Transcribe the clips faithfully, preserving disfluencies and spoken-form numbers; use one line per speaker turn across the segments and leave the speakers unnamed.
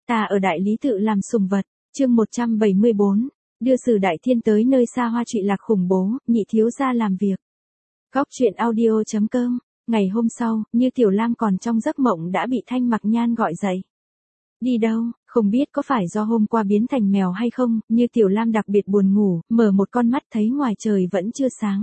Ta ở đại lý tự làm sùng vật, chương một trăm bảy mươi bốn, đưa Sử Đại Thiên tới nơi xa hoa trụy lạc khủng bố, nhị thiếu gia làm việc. Góc truyện audio chấm com, ngày hôm sau, Như Tiểu Lam còn trong giấc mộng đã bị Thanh Mặc Nhan gọi dậy. Đi đâu, không biết có phải do hôm qua biến thành mèo hay không, Như Tiểu Lam đặc biệt buồn ngủ, mở một con mắt thấy ngoài trời vẫn chưa sáng.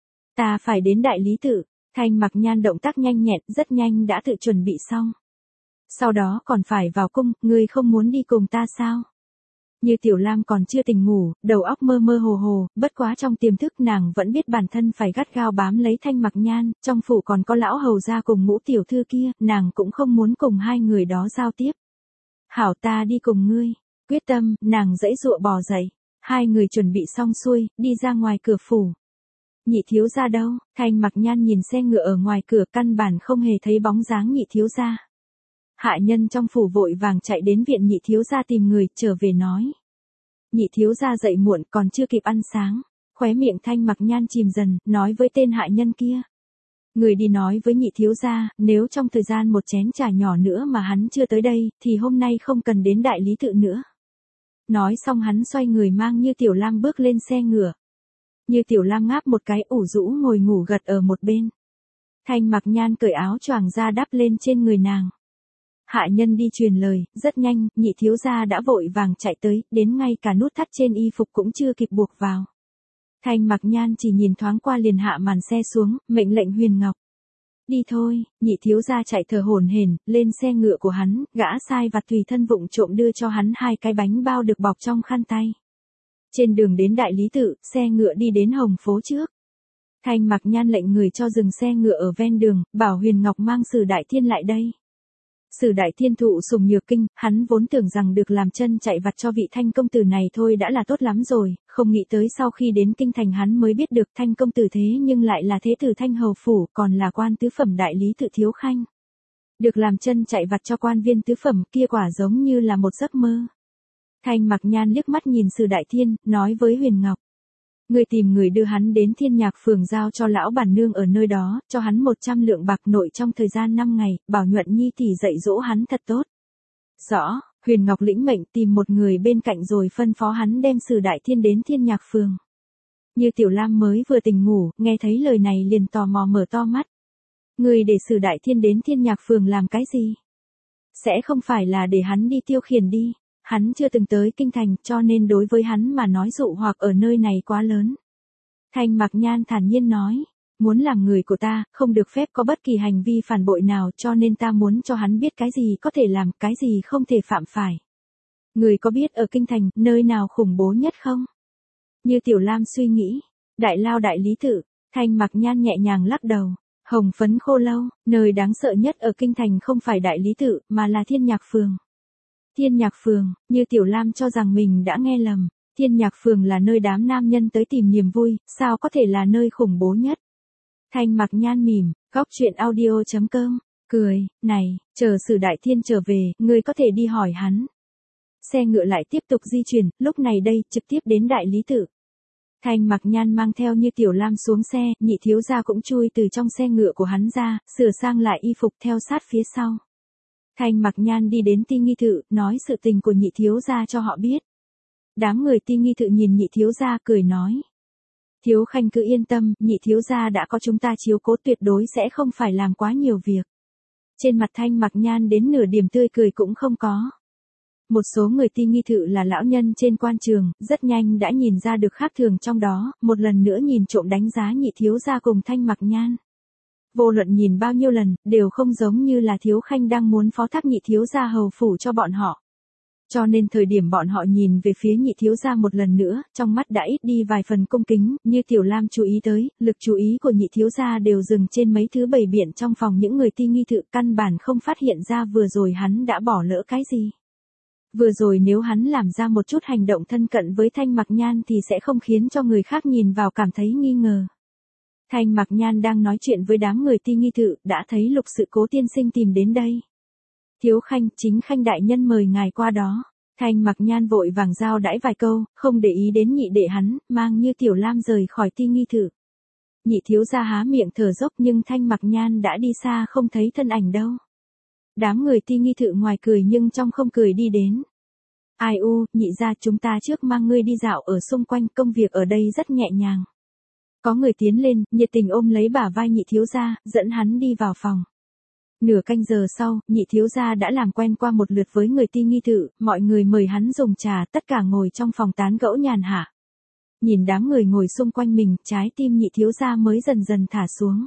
Ta phải đến đại lý tự, Thanh Mặc Nhan động tác nhanh nhẹn, rất nhanh đã tự chuẩn bị xong. Sau đó còn phải vào cung, ngươi không muốn đi cùng ta sao? Như Tiểu Lam còn chưa tỉnh ngủ, đầu óc mơ mơ hồ hồ, bất quá trong tiềm thức nàng vẫn biết bản thân phải gắt gao bám lấy Thanh Mặc Nhan, trong phủ còn có lão hầu gia cùng Ngũ tiểu thư kia, nàng cũng không muốn cùng hai người đó giao tiếp. Hảo, ta đi cùng ngươi. Quyết tâm, nàng giãy giụa bò dậy. Hai người chuẩn bị xong xuôi, đi ra ngoài cửa phủ. Nhị thiếu gia đâu? Thanh Mặc Nhan nhìn xe ngựa ở ngoài cửa, căn bản không hề thấy bóng dáng nhị thiếu gia. Hạ nhân trong phủ vội vàng chạy đến viện nhị thiếu gia tìm người, trở về nói. Nhị thiếu gia dậy muộn, còn chưa kịp ăn sáng. Khóe miệng Thanh Mặc Nhan chìm dần, nói với tên hạ nhân kia. Người đi nói với nhị thiếu gia, nếu trong thời gian một chén trà nhỏ nữa mà hắn chưa tới đây, thì hôm nay không cần đến đại lý tự nữa. Nói xong hắn xoay người mang Như Tiểu Lam bước lên xe ngựa. Như Tiểu Lam ngáp một cái, ủ rũ ngồi ngủ gật ở một bên. Thanh Mặc Nhan cởi áo choàng ra đắp lên trên người nàng. Hạ nhân đi truyền lời, rất nhanh, nhị thiếu gia đã vội vàng chạy tới, đến ngay cả nút thắt trên y phục cũng chưa kịp buộc vào. Thanh Mặc Nhan chỉ nhìn thoáng qua liền hạ màn xe xuống, mệnh lệnh Huyền Ngọc. Đi thôi, nhị thiếu gia chạy thở hổn hển, lên xe ngựa của hắn, gã sai vặt tùy thân vụng trộm đưa cho hắn hai cái bánh bao được bọc trong khăn tay. Trên đường đến đại lý tự, xe ngựa đi đến Hồng phố trước. Thanh Mặc Nhan lệnh người cho dừng xe ngựa ở ven đường, bảo Huyền Ngọc mang Sử Đại Thiên lại đây. Sử Đại Thiên thụ sủng nhược kinh, hắn vốn tưởng rằng được làm chân chạy vặt cho vị Thanh công tử này thôi đã là tốt lắm rồi, không nghĩ tới sau khi đến kinh thành hắn mới biết được Thanh công tử thế nhưng lại là thế tử Thanh hầu phủ, còn là quan tứ phẩm đại lý tự thiếu khanh. Được làm chân chạy vặt cho quan viên tứ phẩm kia quả giống như là một giấc mơ. Thanh Mặc Nhan liếc mắt nhìn Sử Đại Thiên, nói với Huyền Ngọc. Người tìm người đưa hắn đến Thiên Nhạc phường giao cho lão bản nương ở nơi đó, cho hắn một trăm lượng bạc nội trong thời gian năm ngày, bảo Nhuận Nhi tỷ dạy dỗ hắn thật tốt. Rõ, Huyền Ngọc lĩnh mệnh tìm một người bên cạnh rồi phân phó hắn đem Sử Đại Thiên đến Thiên Nhạc phường. Như Tiểu Lam mới vừa tỉnh ngủ, nghe thấy lời này liền tò mò mở to mắt. Người để Sử Đại Thiên đến Thiên Nhạc phường làm cái gì? Sẽ không phải là để hắn đi tiêu khiển đi. Hắn chưa từng tới kinh thành, cho nên đối với hắn mà nói dụ hoặc ở nơi này quá lớn. Thanh Mặc Nhan thản nhiên nói, muốn làm người của ta, không được phép có bất kỳ hành vi phản bội nào, cho nên ta muốn cho hắn biết cái gì có thể làm, cái gì không thể phạm phải. Người có biết ở kinh thành, nơi nào khủng bố nhất không? Như Tiểu Lam suy nghĩ, đại lao đại lý tự, Thanh Mặc Nhan nhẹ nhàng lắc đầu. Hồng Phấn Khô Lâu, nơi đáng sợ nhất ở kinh thành không phải đại lý tự, mà là Thiên Nhạc phường. Thiên Nhạc phường, Như Tiểu Lam cho rằng mình đã nghe lầm. Thiên Nhạc phường là nơi đám nam nhân tới tìm niềm vui, sao có thể là nơi khủng bố nhất? Thanh Mặc Nhan mỉm, góc truyện audio chấm com, cười, này, chờ Sử Đại Thiên trở về, ngươi có thể đi hỏi hắn. Xe ngựa lại tiếp tục di chuyển, lúc này đây, trực tiếp đến đại lý tự. Thanh Mặc Nhan mang theo Như Tiểu Lam xuống xe, nhị thiếu gia cũng chui từ trong xe ngựa của hắn ra, sửa sang lại y phục theo sát phía sau. Thanh Mặc Nhan đi đến Ti Nghi Thự, nói sự tình của nhị thiếu gia cho họ biết. Đám người Ti Nghi Thự nhìn nhị thiếu gia cười nói. Thiếu khanh cứ yên tâm, nhị thiếu gia đã có chúng ta chiếu cố tuyệt đối sẽ không phải làm quá nhiều việc. Trên mặt Thanh Mặc Nhan đến nửa điểm tươi cười cũng không có. Một số người Ti Nghi Thự là lão nhân trên quan trường, rất nhanh đã nhìn ra được khác thường trong đó, một lần nữa nhìn trộm đánh giá nhị thiếu gia cùng Thanh Mặc Nhan. Vô luận nhìn bao nhiêu lần, đều không giống như là thiếu khanh đang muốn phó thác nhị thiếu gia hầu phủ cho bọn họ. Cho nên thời điểm bọn họ nhìn về phía nhị thiếu gia một lần nữa, trong mắt đã ít đi vài phần cung kính, Như Tiểu Lam chú ý tới, lực chú ý của nhị thiếu gia đều dừng trên mấy thứ bày biện trong phòng những người Ti Nghi Thự, căn bản không phát hiện ra vừa rồi hắn đã bỏ lỡ cái gì. Vừa rồi nếu hắn làm ra một chút hành động thân cận với Thanh Mặc Nhan thì sẽ không khiến cho người khác nhìn vào cảm thấy nghi ngờ. Thanh Mặc Nhan đang nói chuyện với đám người Ti Nghi Thự, đã thấy Lục Sự Cố tiên sinh tìm đến đây. Thiếu khanh, chính khanh đại nhân mời ngài qua đó. Thanh Mặc Nhan vội vàng giao đãi vài câu, không để ý đến nhị đệ hắn, mang Như Tiểu Lam rời khỏi Ti Nghi Thự. Nhị thiếu gia há miệng thở dốc nhưng Thanh Mặc Nhan đã đi xa không thấy thân ảnh đâu. Đám người Ti Nghi Thự ngoài cười nhưng trong không cười đi đến. Ai u, nhị gia chúng ta trước mang ngươi đi dạo ở xung quanh, công việc ở đây rất nhẹ nhàng. Có người tiến lên, nhiệt tình ôm lấy bả vai nhị thiếu gia, dẫn hắn đi vào phòng. Nửa canh giờ sau, nhị thiếu gia đã làm quen qua một lượt với người Ti Nghi Thự, mọi người mời hắn dùng trà, tất cả ngồi trong phòng tán gẫu nhàn hạ. Nhìn đám người ngồi xung quanh mình, trái tim nhị thiếu gia mới dần dần thả xuống.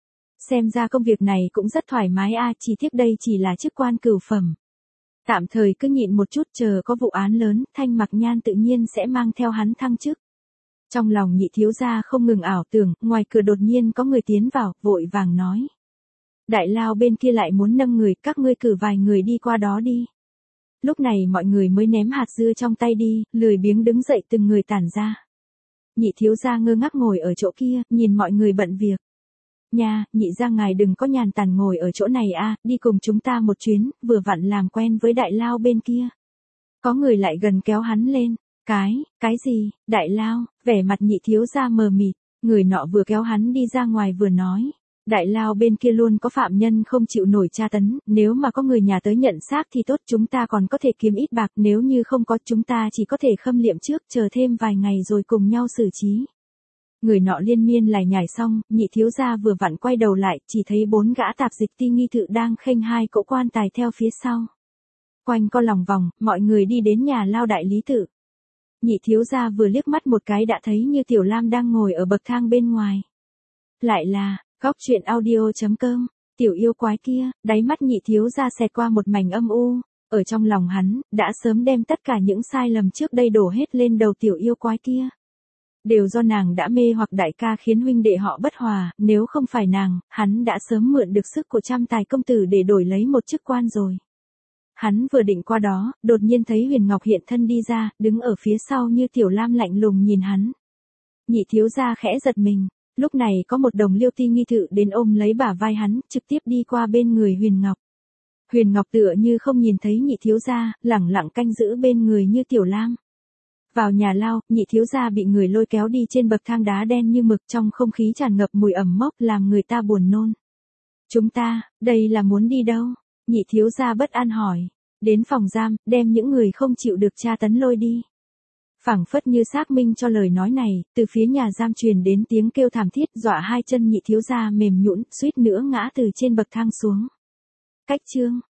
Xem ra công việc này cũng rất thoải mái a, chỉ tiếc đây chỉ là chức quan cửu phẩm. Tạm thời cứ nhịn một chút, chờ có vụ án lớn, Thanh Mặc Nhan tự nhiên sẽ mang theo hắn thăng chức. Trong lòng nhị thiếu gia không ngừng ảo tưởng, ngoài cửa đột nhiên có người tiến vào, vội vàng nói. Đại lao bên kia lại muốn nâng người, các ngươi cử vài người đi qua đó đi. Lúc này mọi người mới ném hạt dưa trong tay đi, lười biếng đứng dậy từng người tản ra. Nhị thiếu gia ngơ ngác ngồi ở chỗ kia, nhìn mọi người bận việc. Nha, nhị gia ngài đừng có nhàn tản ngồi ở chỗ này a, đi cùng chúng ta một chuyến, vừa vặn làm quen với đại lao bên kia. Có người lại gần kéo hắn lên. Cái, cái gì, đại lao, vẻ mặt nhị thiếu gia mờ mịt, người nọ vừa kéo hắn đi ra ngoài vừa nói. Đại lao bên kia luôn có phạm nhân không chịu nổi tra tấn, nếu mà có người nhà tới nhận xác thì tốt, chúng ta còn có thể kiếm ít bạc, nếu như không có chúng ta chỉ có thể khâm liệm trước, chờ thêm vài ngày rồi cùng nhau xử trí. Người nọ liên miên lải nhải xong, nhị thiếu gia vừa vặn quay đầu lại, chỉ thấy bốn gã tạp dịch Ti Nghi Thự đang khênh hai cỗ quan tài theo phía sau. Quanh co lòng vòng, mọi người đi đến nhà lao đại lý tự. Nhị thiếu gia vừa liếc mắt một cái đã thấy Như Tiểu Lam đang ngồi ở bậc thang bên ngoài. Lại là, góc truyện audio chấm com, tiểu yêu quái kia, đáy mắt nhị thiếu gia xẹt qua một mảnh âm u, ở trong lòng hắn, đã sớm đem tất cả những sai lầm trước đây đổ hết lên đầu tiểu yêu quái kia. Đều do nàng đã mê hoặc đại ca khiến huynh đệ họ bất hòa, nếu không phải nàng, hắn đã sớm mượn được sức của trăm tài công tử để đổi lấy một chức quan rồi. Hắn vừa định qua đó, đột nhiên thấy Huyền Ngọc hiện thân đi ra, đứng ở phía sau Như Tiểu Lam lạnh lùng nhìn hắn. Nhị thiếu gia khẽ giật mình, lúc này có một đồng liêu Ti Nghi Thự đến ôm lấy bả vai hắn, trực tiếp đi qua bên người Huyền Ngọc. Huyền Ngọc tựa như không nhìn thấy nhị thiếu gia, lẳng lặng canh giữ bên người Như Tiểu Lam. Vào nhà lao, nhị thiếu gia bị người lôi kéo đi trên bậc thang đá đen như mực, trong không khí tràn ngập mùi ẩm mốc làm người ta buồn nôn. Chúng ta, đây là muốn đi đâu? Nhị thiếu gia bất an hỏi. Đến phòng giam, đem những người không chịu được tra tấn lôi đi. Phảng phất như xác minh cho lời nói này, từ phía nhà giam truyền đến tiếng kêu thảm thiết, dọa hai chân nhị thiếu gia mềm nhũn, suýt nữa ngã từ trên bậc thang xuống. Cách chương,